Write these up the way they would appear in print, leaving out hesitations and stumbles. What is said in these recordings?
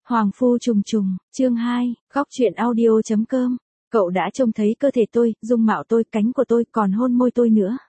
Hoàng phu trùng trùng, chương 2, góc truyện audio.com. Cậu đã trông thấy cơ thể tôi, dung mạo tôi, cánh của tôi, còn hôn môi tôi nữa.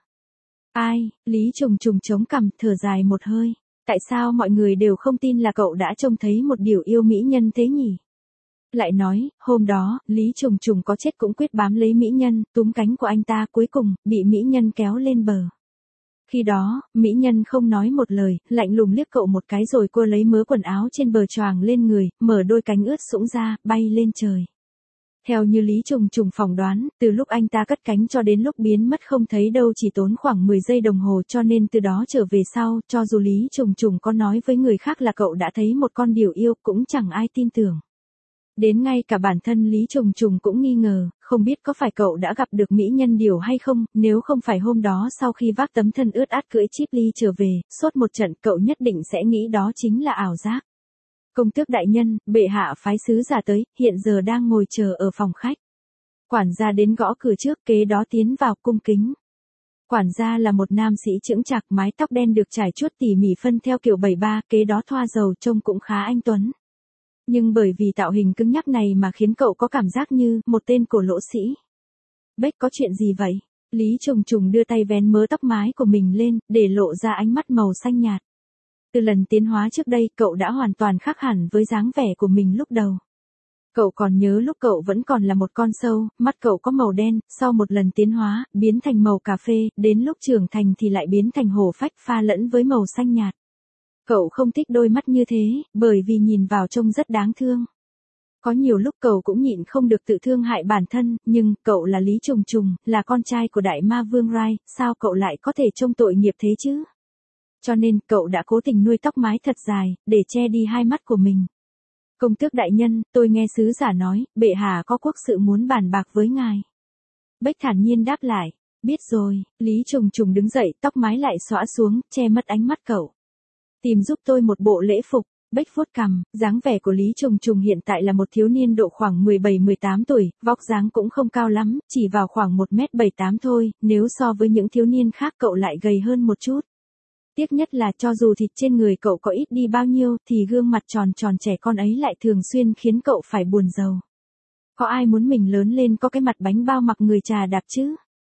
Ai, Lý Trùng Trùng chống cằm, thở dài một hơi. Tại sao mọi người đều không tin là cậu đã trông thấy một điều yêu mỹ nhân thế nhỉ? Lại nói, hôm đó, Lý Trùng Trùng có chết cũng quyết bám lấy mỹ nhân, túm cánh của anh ta, cuối cùng, bị mỹ nhân kéo lên bờ. Khi đó, mỹ nhân không nói một lời, lạnh lùng liếc cậu một cái rồi cô lấy mớ quần áo trên bờ choàng lên người, mở đôi cánh ướt sũng ra, bay lên trời. Theo như Lý Trùng Trùng phỏng đoán, từ lúc anh ta cất cánh cho đến lúc biến mất không thấy đâu chỉ tốn khoảng 10 giây đồng hồ, cho nên từ đó trở về sau, cho dù Lý Trùng Trùng có nói với người khác là cậu đã thấy một con điểu yêu cũng chẳng ai tin tưởng. Đến ngay cả bản thân Lý Trùng Trùng cũng nghi ngờ, không biết có phải cậu đã gặp được mỹ nhân điểu hay không, nếu không phải hôm đó sau khi vác tấm thân ướt át cưỡi Chip Ly trở về, sốt một trận cậu nhất định sẽ nghĩ đó chính là ảo giác. Công tước đại nhân, bệ hạ phái sứ giả tới, hiện giờ đang ngồi chờ ở phòng khách. Quản gia đến gõ cửa trước, kế đó tiến vào cung kính. Quản gia là một nam sĩ chững chạc, mái tóc đen được trải chuốt tỉ mỉ phân theo kiểu 73, kế đó thoa dầu trông cũng khá anh tuấn. Nhưng bởi vì tạo hình cứng nhắc này mà khiến cậu có cảm giác như một tên cổ lỗ sĩ. Bếch, có chuyện gì vậy? Lý Trùng Trùng đưa tay vén mớ tóc mái của mình lên, để lộ ra ánh mắt màu xanh nhạt. Từ lần tiến hóa trước đây, cậu đã hoàn toàn khác hẳn với dáng vẻ của mình lúc đầu. Cậu còn nhớ lúc cậu vẫn còn là một con sâu, mắt cậu có màu đen, sau một lần tiến hóa, biến thành màu cà phê, đến lúc trưởng thành thì lại biến thành hổ phách pha lẫn với màu xanh nhạt. Cậu không thích đôi mắt như thế, bởi vì nhìn vào trông rất đáng thương. Có nhiều lúc cậu cũng nhịn không được tự thương hại bản thân, nhưng, cậu là Lý Trùng Trùng, là con trai của đại ma vương Rai, sao cậu lại có thể trông tội nghiệp thế chứ? Cho nên, cậu đã cố tình nuôi tóc mái thật dài, để che đi hai mắt của mình. Công tước đại nhân, tôi nghe sứ giả nói, bệ hạ có quốc sự muốn bàn bạc với ngài. Bếch thản nhiên đáp lại, biết rồi, Lý Trùng Trùng đứng dậy, tóc mái lại xõa xuống, che mất ánh mắt cậu. Tìm giúp tôi một bộ lễ phục. Bếch vuốt cằm, dáng vẻ của Lý Trùng Trùng hiện tại là một thiếu niên độ khoảng 17-18 tuổi, vóc dáng cũng không cao lắm, chỉ vào khoảng 1m78 thôi, nếu so với những thiếu niên khác cậu lại gầy hơn một chút. Tiếc nhất là cho dù thịt trên người cậu có ít đi bao nhiêu thì gương mặt tròn tròn trẻ con ấy lại thường xuyên khiến cậu phải buồn rầu. Có ai muốn mình lớn lên có cái mặt bánh bao mặc người trà đạp chứ?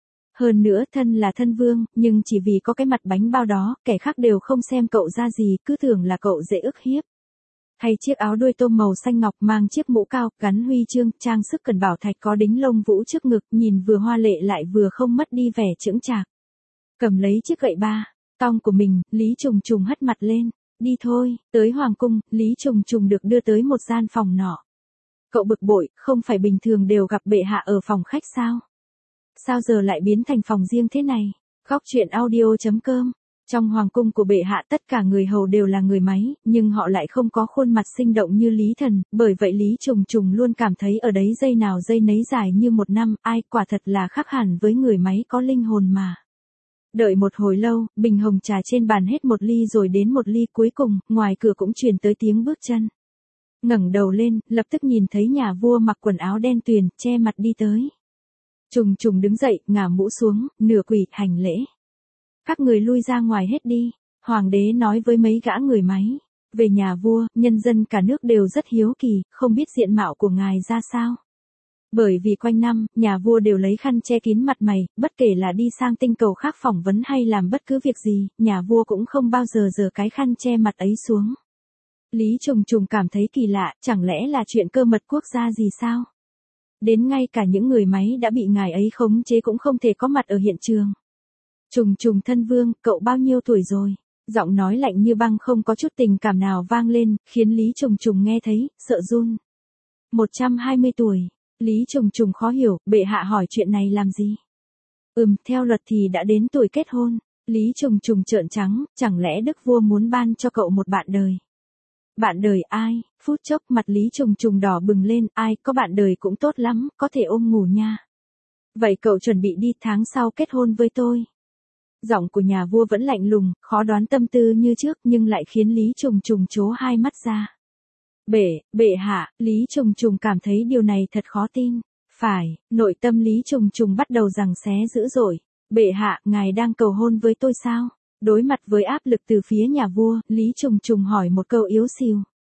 Hơn nữa thân là thân vương, nhưng chỉ vì có cái mặt bánh bao đó, kẻ khác đều không xem cậu ra gì, cứ tưởng là cậu dễ ức hiếp. Hay chiếc áo đuôi tôm màu xanh ngọc mang chiếc mũ cao, gắn huy chương, trang sức cần bảo thạch có đính lông vũ trước ngực, nhìn vừa hoa lệ lại vừa không mất đi vẻ chững chạc. Cầm lấy chiếc gậy ba tong của mình, Lý Trùng Trùng hất mặt lên. Đi thôi, tới hoàng cung, Lý Trùng Trùng được đưa tới một gian phòng nọ. Cậu bực bội, không phải bình thường đều gặp bệ hạ ở phòng khách sao? Sao giờ lại biến thành phòng riêng thế này? Góc truyện audio.com. Trong hoàng cung của bệ hạ tất cả người hầu đều là người máy, nhưng họ lại không có khuôn mặt sinh động như Lý Thần, bởi vậy Lý Trùng Trùng luôn cảm thấy ở đấy dây nào dây nấy dài như một năm, ai quả thật là khác hẳn với người máy có linh hồn mà. Đợi một hồi lâu, bình hồng trà trên bàn hết một ly rồi đến một ly cuối cùng, ngoài cửa cũng truyền tới tiếng bước chân. Ngẩng đầu lên, lập tức nhìn thấy nhà vua mặc quần áo đen tuyền, che mặt đi tới. Trùng Trùng đứng dậy, ngả mũ xuống, nửa quỳ, hành lễ. Các người lui ra ngoài hết đi, hoàng đế nói với mấy gã người máy. Về nhà vua, nhân dân cả nước đều rất hiếu kỳ, không biết diện mạo của ngài ra sao. Bởi vì quanh năm, nhà vua đều lấy khăn che kín mặt mày, bất kể là đi sang tinh cầu khác phỏng vấn hay làm bất cứ việc gì, nhà vua cũng không bao giờ giở cái khăn che mặt ấy xuống. Lý Trùng Trùng cảm thấy kỳ lạ, chẳng lẽ là chuyện cơ mật quốc gia gì sao? Đến ngay cả những người máy đã bị ngài ấy khống chế cũng không thể có mặt ở hiện trường. Trùng Trùng thân vương, cậu bao nhiêu tuổi rồi? Giọng nói lạnh như băng không có chút tình cảm nào vang lên, khiến Lý Trùng Trùng nghe thấy, sợ run. 120 tuổi. Lý Trùng Trùng khó hiểu, bệ hạ hỏi chuyện này làm gì? Theo luật thì đã đến tuổi kết hôn. Lý Trùng Trùng trợn trắng, chẳng lẽ đức vua muốn ban cho cậu một bạn đời? Bạn đời ai? Phút chốc mặt Lý Trùng Trùng đỏ bừng lên, ai, có bạn đời cũng tốt lắm, có thể ôm ngủ nha. Vậy cậu chuẩn bị đi tháng sau kết hôn với tôi. Giọng của nhà vua vẫn lạnh lùng, khó đoán tâm tư như trước nhưng lại khiến Lý Trùng Trùng trố hai mắt ra. Bệ hạ, Lý Trùng Trùng cảm thấy điều này thật khó tin. Phải, nội tâm Lý Trùng Trùng bắt đầu giằng xé dữ dội. Bệ hạ, ngài đang cầu hôn với tôi sao? Đối mặt với áp lực từ phía nhà vua, Lý Trùng Trùng hỏi một câu yếu xìu.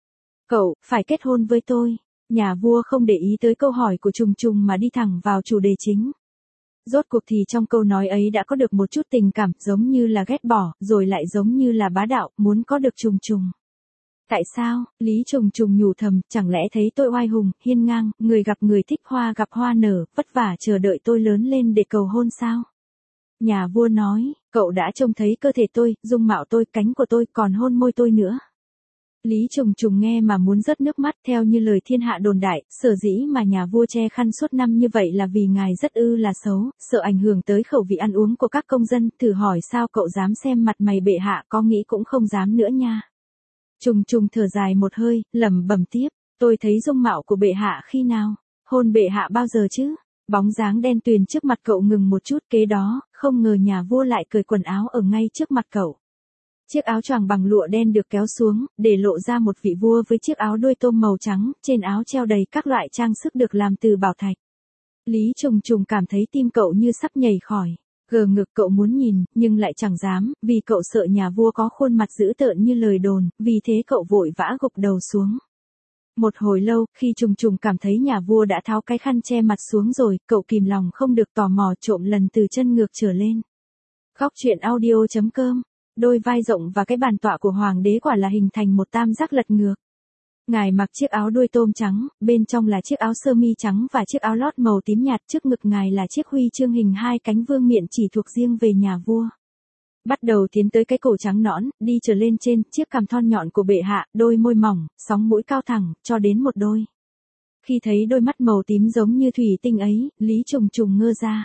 Cậu, phải kết hôn với tôi. Nhà vua không để ý tới câu hỏi của Trùng Trùng mà đi thẳng vào chủ đề chính. Rốt cuộc thì trong câu nói ấy đã có được một chút tình cảm, giống như là ghét bỏ, rồi lại giống như là bá đạo, muốn có được Trùng Trùng. Tại sao? Lý Trùng Trùng nhủ thầm, chẳng lẽ thấy tôi oai hùng, hiên ngang, người gặp người thích hoa gặp hoa nở, vất vả chờ đợi tôi lớn lên để cầu hôn sao? Nhà vua nói, cậu đã trông thấy cơ thể tôi, dung mạo tôi, cánh của tôi, còn hôn môi tôi nữa. Lý Trùng Trùng nghe mà muốn rớt nước mắt, theo như lời thiên hạ đồn đại, sở dĩ mà nhà vua che khăn suốt năm như vậy là vì ngài rất là xấu, sợ ảnh hưởng tới khẩu vị ăn uống của các công dân, thử hỏi sao cậu dám xem mặt mày bệ hạ, có nghĩ cũng không dám nữa nha. Trùng Trùng thở dài một hơi, lẩm bẩm tiếp, tôi thấy dung mạo của bệ hạ khi nào, hôn bệ hạ bao giờ chứ? Bóng dáng đen tuyền trước mặt cậu ngừng một chút, kế đó, không ngờ nhà vua lại cởi quần áo ở ngay trước mặt cậu. Chiếc áo choàng bằng lụa đen được kéo xuống, để lộ ra một vị vua với chiếc áo đuôi tôm màu trắng, trên áo treo đầy các loại trang sức được làm từ bảo thạch. Lý Trùng Trùng cảm thấy tim cậu như sắp nhảy khỏi. Gờ ngực cậu muốn nhìn, nhưng lại chẳng dám, vì cậu sợ nhà vua có khuôn mặt dữ tợn như lời đồn, vì thế cậu vội vã gục đầu xuống. Một hồi lâu, khi Trùng Trùng cảm thấy nhà vua đã tháo cái khăn che mặt xuống rồi, cậu kìm lòng không được tò mò trộm lần từ chân ngược trở lên. Góc truyện audio.com. Đôi vai rộng và cái bàn tọa của hoàng đế quả là hình thành một tam giác lật ngược. Ngài mặc chiếc áo đuôi tôm trắng, bên trong là chiếc áo sơ mi trắng và chiếc áo lót màu tím nhạt, trước ngực ngài là chiếc huy chương hình hai cánh vương miện chỉ thuộc riêng về nhà vua. Bắt đầu tiến tới cái cổ trắng nõn, đi trở lên trên, chiếc cằm thon nhọn của bệ hạ, đôi môi mỏng, sóng mũi cao thẳng, cho đến một đôi. Khi thấy đôi mắt màu tím giống như thủy tinh ấy, Lý Trùng Trùng ngơ ra.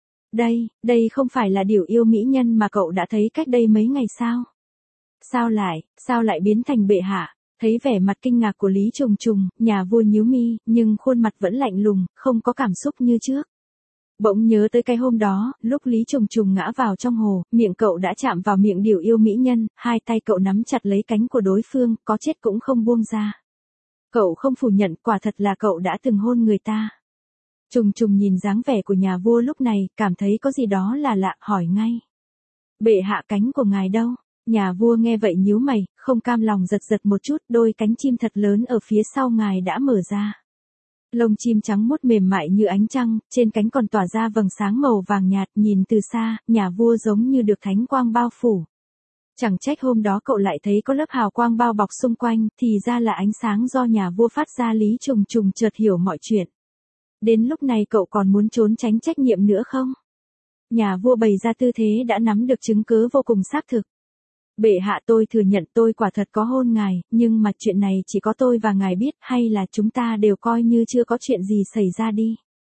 Đây không phải là điểu yêu mỹ nhân mà cậu đã thấy cách đây mấy ngày sao? Sao lại biến thành bệ hạ? Thấy vẻ mặt kinh ngạc của Lý Trùng Trùng, nhà vua nhíu mi, nhưng khuôn mặt vẫn lạnh lùng, không có cảm xúc như trước. Bỗng nhớ tới cái hôm đó, lúc Lý Trùng Trùng ngã vào trong hồ, miệng cậu đã chạm vào miệng điểu yêu mỹ nhân, hai tay cậu nắm chặt lấy cánh của đối phương, có chết cũng không buông ra. Cậu không phủ nhận, quả thật là cậu đã từng hôn người ta. Trùng Trùng nhìn dáng vẻ của nhà vua lúc này, cảm thấy có gì đó là lạ, hỏi ngay. Bệ hạ, cánh của ngài đâu? Nhà vua nghe vậy nhíu mày, không cam lòng giật giật một chút, đôi cánh chim thật lớn ở phía sau ngài đã mở ra. Lông chim trắng muốt mềm mại như ánh trăng, trên cánh còn tỏa ra vầng sáng màu vàng nhạt, nhìn từ xa, nhà vua giống như được thánh quang bao phủ. Chẳng trách hôm đó cậu lại thấy có lớp hào quang bao bọc xung quanh, thì ra là ánh sáng do nhà vua phát ra. Lý Trùng Trùng chợt hiểu mọi chuyện. Đến lúc này cậu còn muốn trốn tránh trách nhiệm nữa không? Nhà vua bày ra tư thế đã nắm được chứng cứ vô cùng xác thực. Bệ hạ, tôi thừa nhận tôi quả thật có hôn ngài, nhưng mà chuyện này chỉ có tôi và ngài biết, hay là chúng ta đều coi như chưa có chuyện gì xảy ra đi.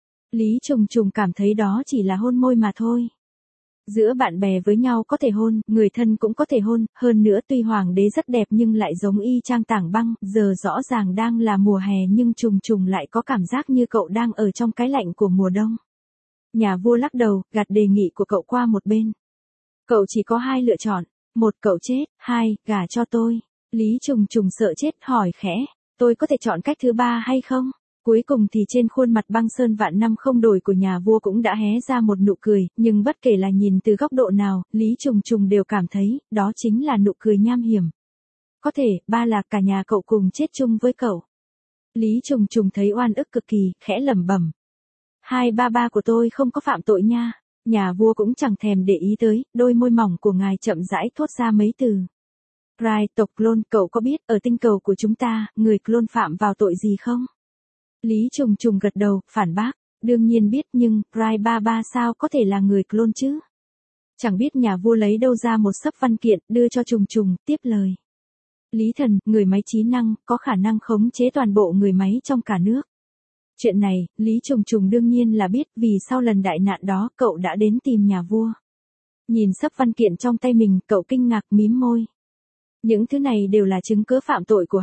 Lý Trùng Trùng cảm thấy đó chỉ là hôn môi mà thôi. Giữa bạn bè với nhau có thể hôn, người thân cũng có thể hôn, hơn nữa tuy hoàng đế rất đẹp nhưng lại giống y chang Tảng Băng, giờ rõ ràng đang là mùa hè nhưng Trùng Trùng lại có cảm giác như cậu đang ở trong cái lạnh của mùa đông. Nhà vua lắc đầu, gạt đề nghị của cậu qua một bên. Cậu chỉ có hai lựa chọn, một cậu chết, hai, gả cho tôi. Lý Trùng Trùng sợ chết, hỏi khẽ, tôi có thể chọn cách thứ ba hay không? Cuối cùng thì trên khuôn mặt băng sơn vạn năm không đổi của nhà vua cũng đã hé ra một nụ cười, nhưng bất kể là nhìn từ góc độ nào, Lý Trùng Trùng đều cảm thấy, đó chính là nụ cười nham hiểm. Có thể, ba là cả nhà cậu cùng chết chung với cậu. Lý Trùng Trùng thấy oan ức cực kỳ, khẽ lẩm bẩm. Hai ba của tôi không có phạm tội nha. Nhà vua cũng chẳng thèm để ý tới, đôi môi mỏng của ngài chậm rãi thốt ra mấy từ. Pride, tộc clone, cậu có biết ở tinh cầu của chúng ta, người clone phạm vào tội gì không? Lý Trùng Trùng gật đầu, phản bác, đương nhiên biết nhưng, Pride ba sao có thể là người clone chứ? Chẳng biết nhà vua lấy đâu ra một xấp văn kiện, đưa cho Trùng Trùng, tiếp lời. Lý thần, người máy trí năng, có khả năng khống chế toàn bộ người máy trong cả nước. Chuyện này, Lý Trùng Trùng đương nhiên là biết, vì sau lần đại nạn đó, cậu đã đến tìm nhà vua. Nhìn xấp văn kiện trong tay mình, cậu kinh ngạc mím môi. Những thứ này đều là chứng cứ phạm tội của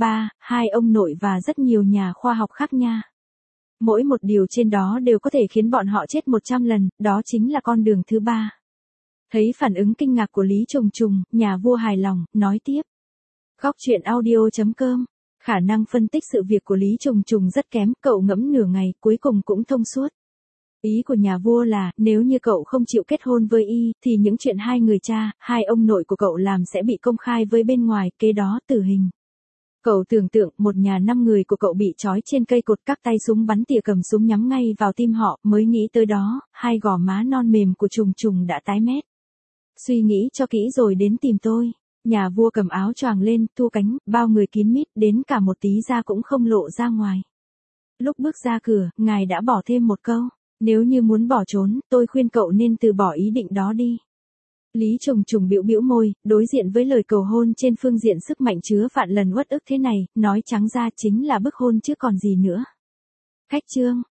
hai ông nội và rất nhiều nhà khoa học khác nha. Mỗi một điều trên đó đều có thể khiến bọn họ chết 100 lần, đó chính là con đường thứ ba. Thấy phản ứng kinh ngạc của Lý Trùng Trùng, nhà vua hài lòng, nói tiếp. Góc truyện audio.com. Khả năng phân tích sự việc của Lý Trùng Trùng rất kém, cậu ngẫm nửa ngày, cuối cùng cũng thông suốt. Ý của nhà vua là, nếu như cậu không chịu kết hôn với y, thì những chuyện hai người cha, hai ông nội của cậu làm sẽ bị công khai với bên ngoài, kế đó tử hình. Cậu tưởng tượng một nhà 5 người của cậu bị trói trên cây cột, các tay súng bắn tỉa cầm súng nhắm ngay vào tim họ, mới nghĩ tới đó, hai gò má non mềm của Trùng Trùng đã tái mét. Suy nghĩ cho kỹ rồi đến tìm tôi. Nhà vua cầm áo choàng lên, thu cánh, bao người kín mít, đến cả một tí da cũng không lộ ra ngoài. Lúc bước ra cửa, ngài đã bỏ thêm một câu, nếu như muốn bỏ trốn, tôi khuyên cậu nên từ bỏ ý định đó đi. Lý Trùng Trùng bĩu bĩu môi, đối diện với lời cầu hôn trên phương diện sức mạnh chứa vạn lần uất ức thế này, nói trắng ra chính là bức hôn chứ còn gì nữa. Khách chương